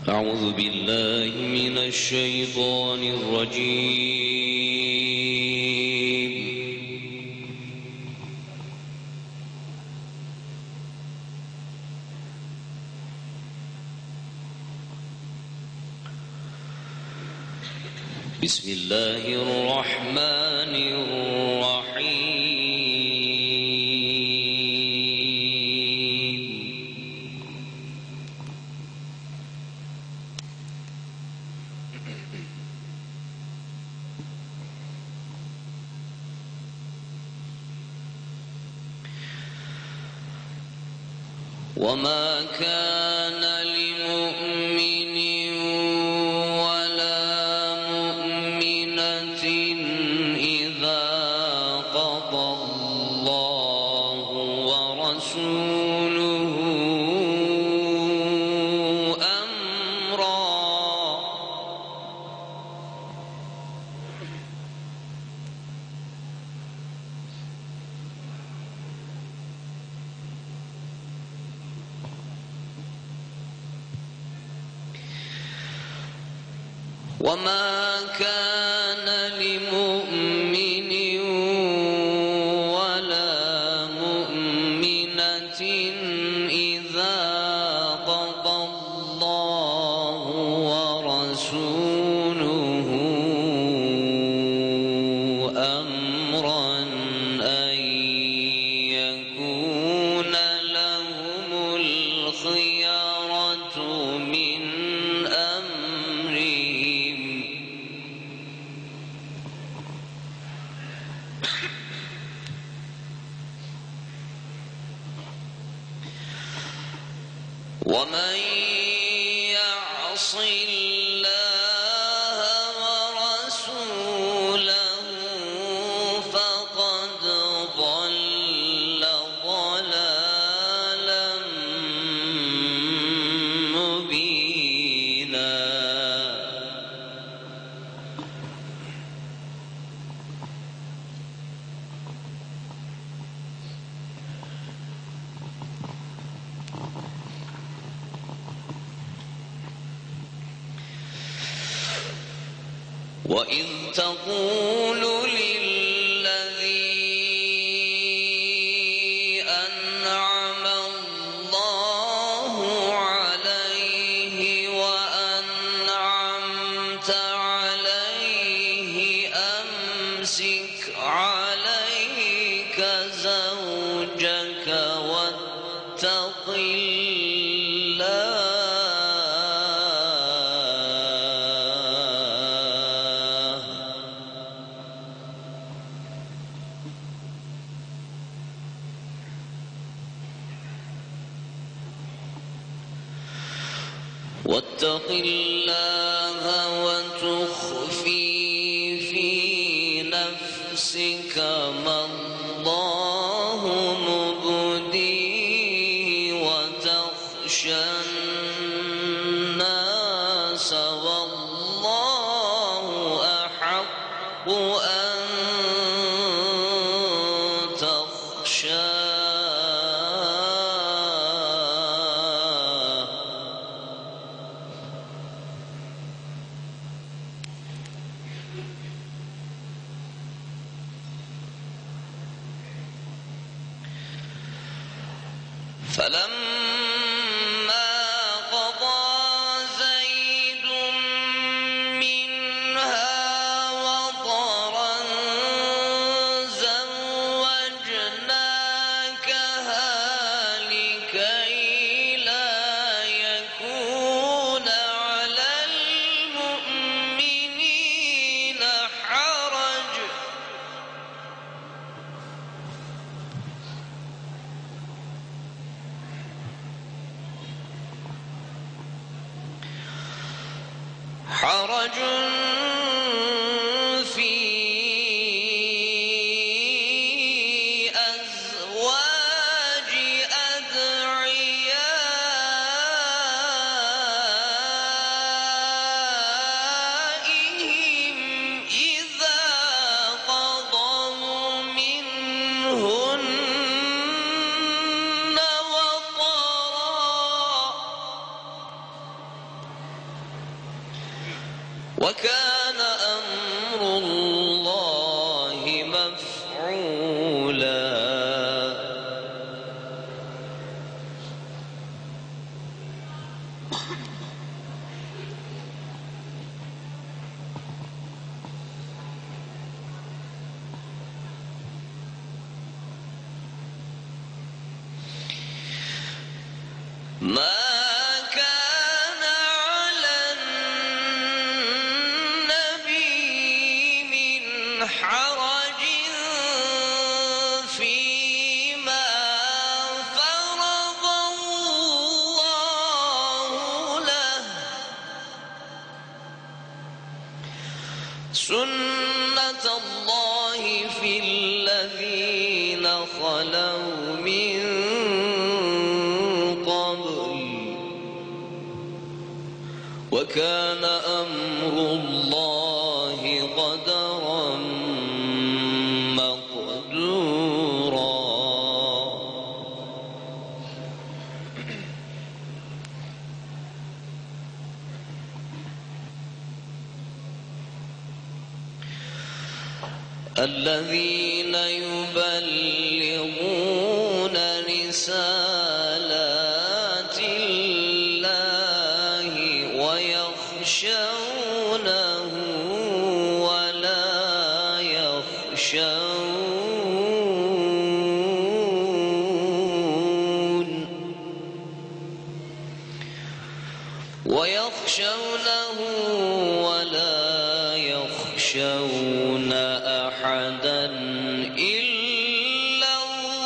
أعوذ بالله من الشيطان الرجيم. بسم الله الرحمن الرحيم. وما كان لمؤمن ولا مؤمنة إذا قضى الله ورسوله أمرا وما كان لمؤمن ولا مؤمنة إذا قضى الله ورسوله أمرا أن يكون لهم الخيرة من أمرهم. ومن يعص الله ورسوله فقد ضل ضلالا مبينا. وإذ تقول للذي أنعم الله عليه وأنعمت عليه أمسك عليك زوجك واتق الله وتخفي في نفسك ما الله مبديه وتخشى الناس والله أحق أن تخشاه. فلما قضى زيد منها وطرا زوجناكها لكي لا يكون على المؤمنين حرج في أزواج أدعيائهم إذا قضوا منهن وطرا ما كان على النبي من حرج فيما فرض الله له سنة الله في الذين خلوا من قبل وكان أمر الله قدرا مقدورا. الذين يبلغون رسالات الله ويخشونه ولا يخشون أحدا إلا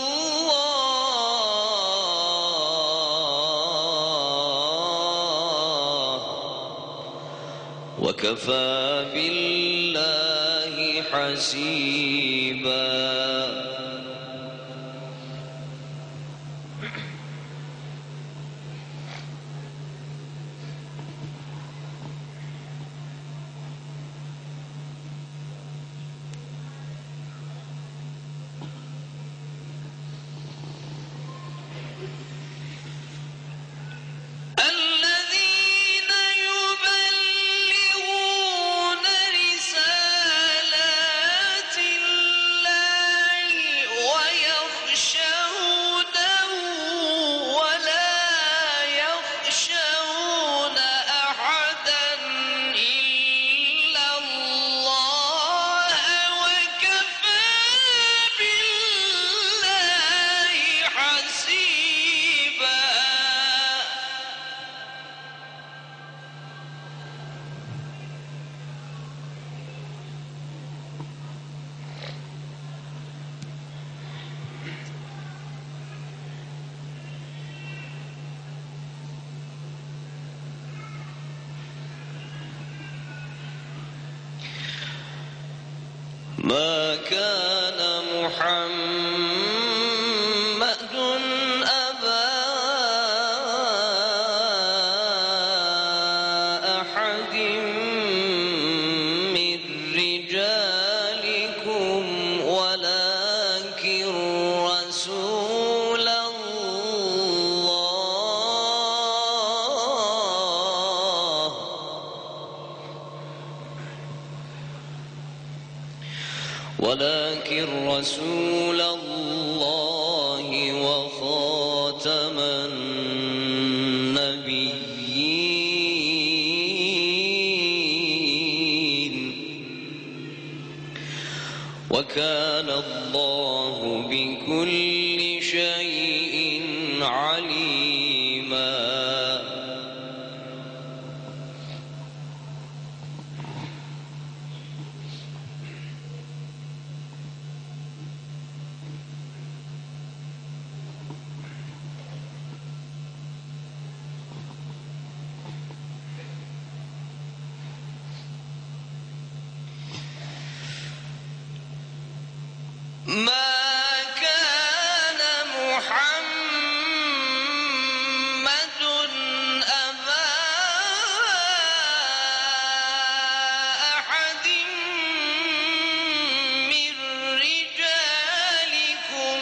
الله وكفى بالله حسيبا. ما كان محمد أبا أحد من رجالكم ولكن رسول الله وخاتم النبيين وكان الله بكل شيء عليما. ما كان محمد أبا أحد من رجالكم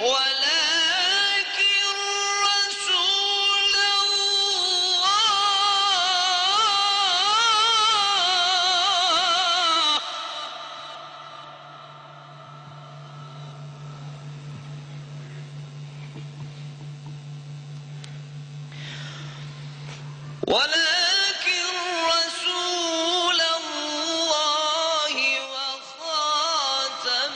ولكن رسول الله وخاتم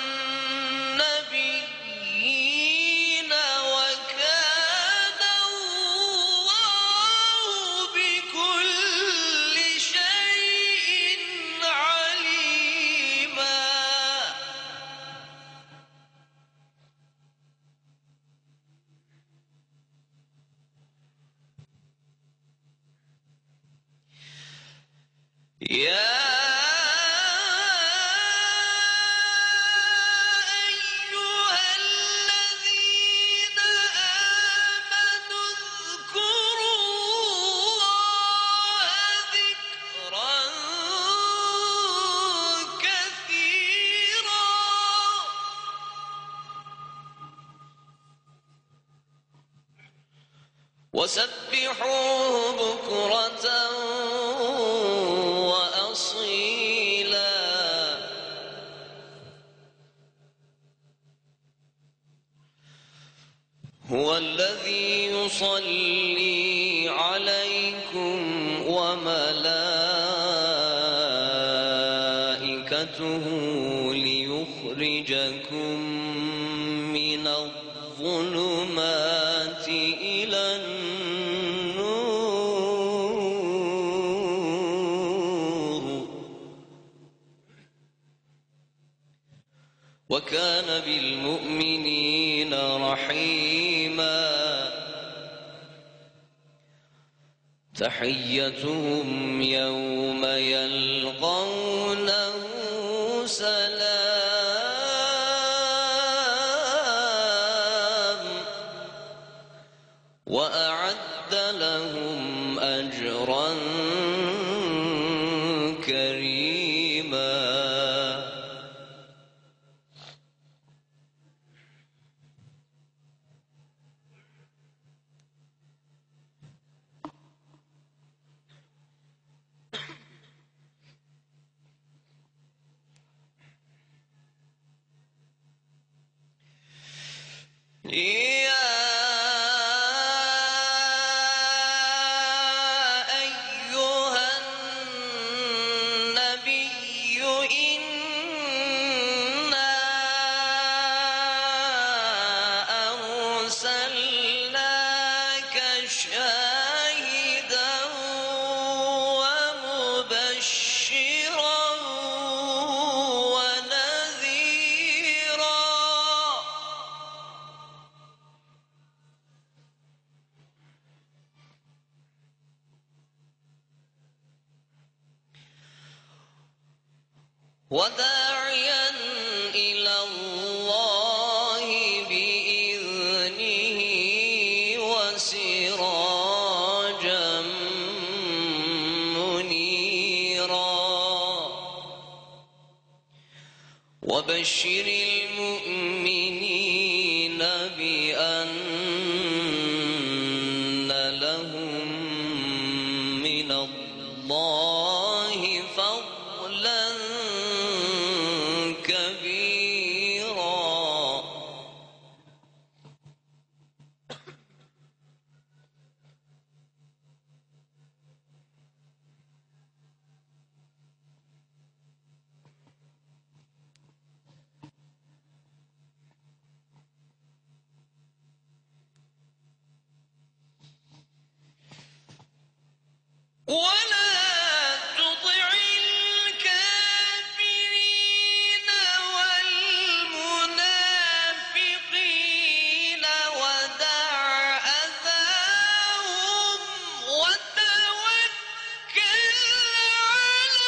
النبيين وكان يا أيها الذين آمنوا اذكروا الله ذكرا كثيرا وسبحوه بكرة وأصيلا هو الذي يصلي عليكم وملائكته ليخرجكم من الظلمات إلى النور وكان بالمؤمنين رحيما تحيتهم يوم يلقونه سلام وأعد لهم أجرا كريما يا أيها النبي إنا أرسلناك شاهدا ومبشرا ونذيرا وداعيا إلى الله بإذنه وسراجا منيرا وبشر المؤمنين بأن لهم من الله فضلا كبيرا ولا تطع الكافرين والمنافقين ودع أذاهم وتوكل على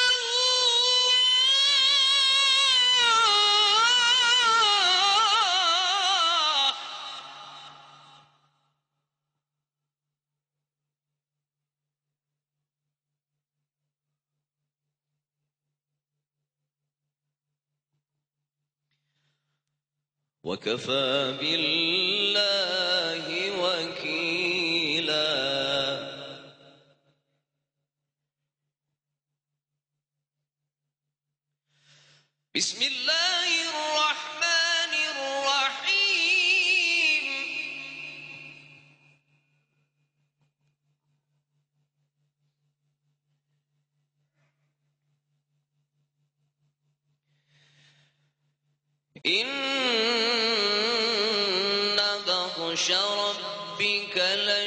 الله وكفى بالله وكيلا بسم الله الرحمن الرحيم إن بطش ربك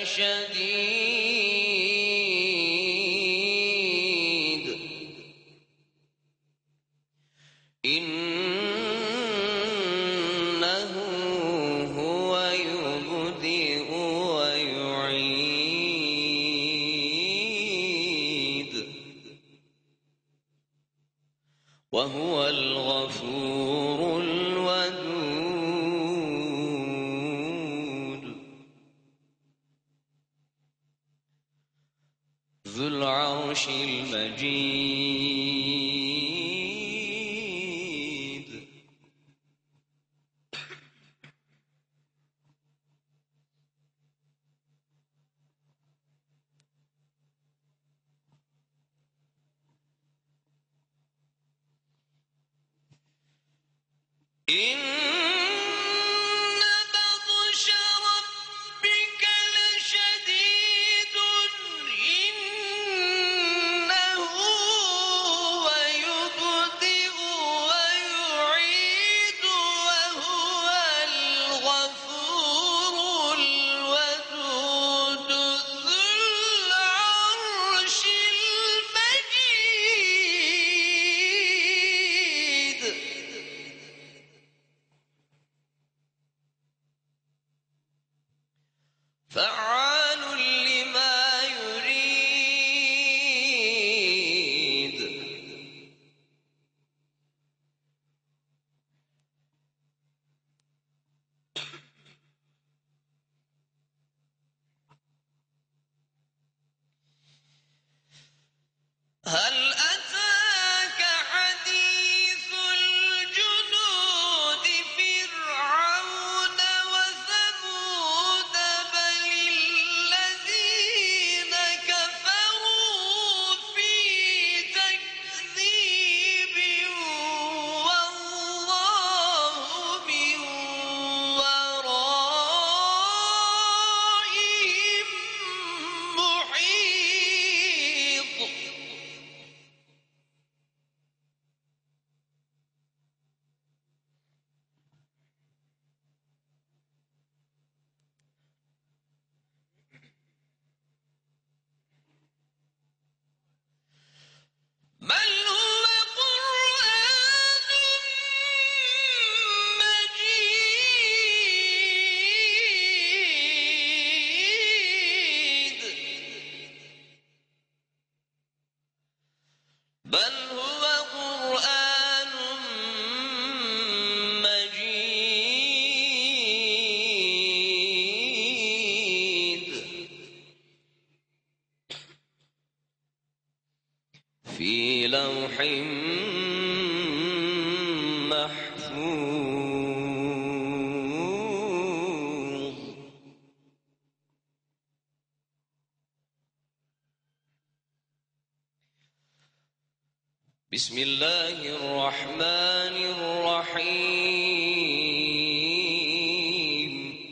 لشديد إنه هو يبدئ ويعيد وهو الغفور الودود ذو العرش المجيد إن بطش ربك لشديد إنه هو يبدئ ويعيد وهو الغفور الودود ذو العرش المجيد فعال لما يريد هل أتاك حديث الجنود فرعون وثمود بل الذين كفروا في تكذيب والله من ورائهم محيط بل هو قرآن مجيد بل هو قرآن مجيد في لوح محفوظ بسم الله الرحمن الرحيم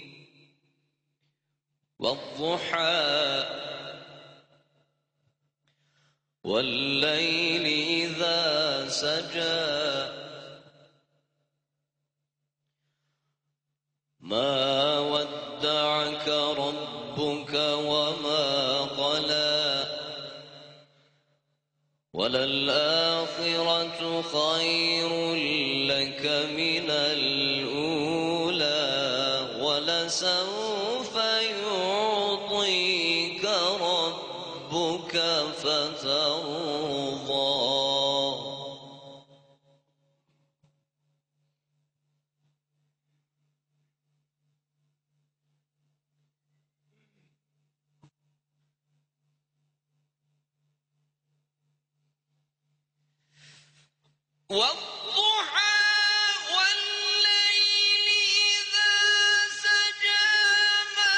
والضحى والليل إذا سجى ما ودعك ربك وما قلى وللآخرة خير لك من الأولى ولسوف يعطيك ربك فترضى والضحى والليل إذا سجى ما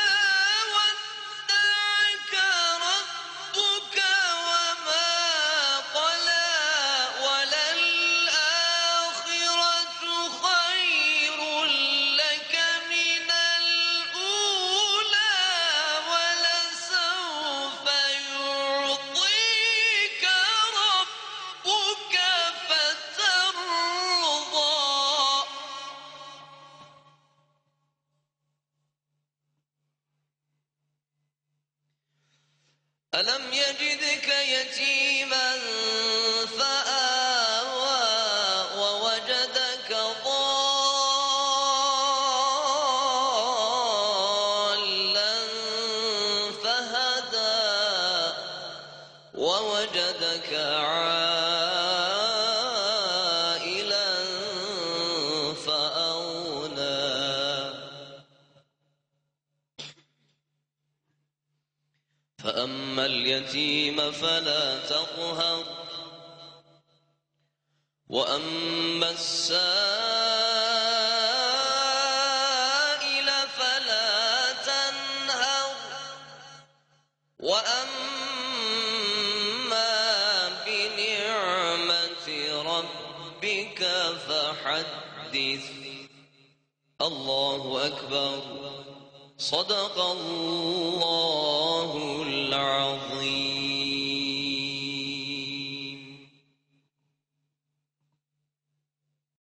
ودعك ربك وما قلى وللآخرة خير لك من الأولى ولسوف يعطيك ربك فترضى ألم يجدك يتيما فآوى ووجدك ضالا فهدى ووجدك عائلا فأما اليتيم فلا تقهر وأما السائل فلا تنهر وأما بنعمة ربك فحدث. الله أكبر. صدق الله العظيم.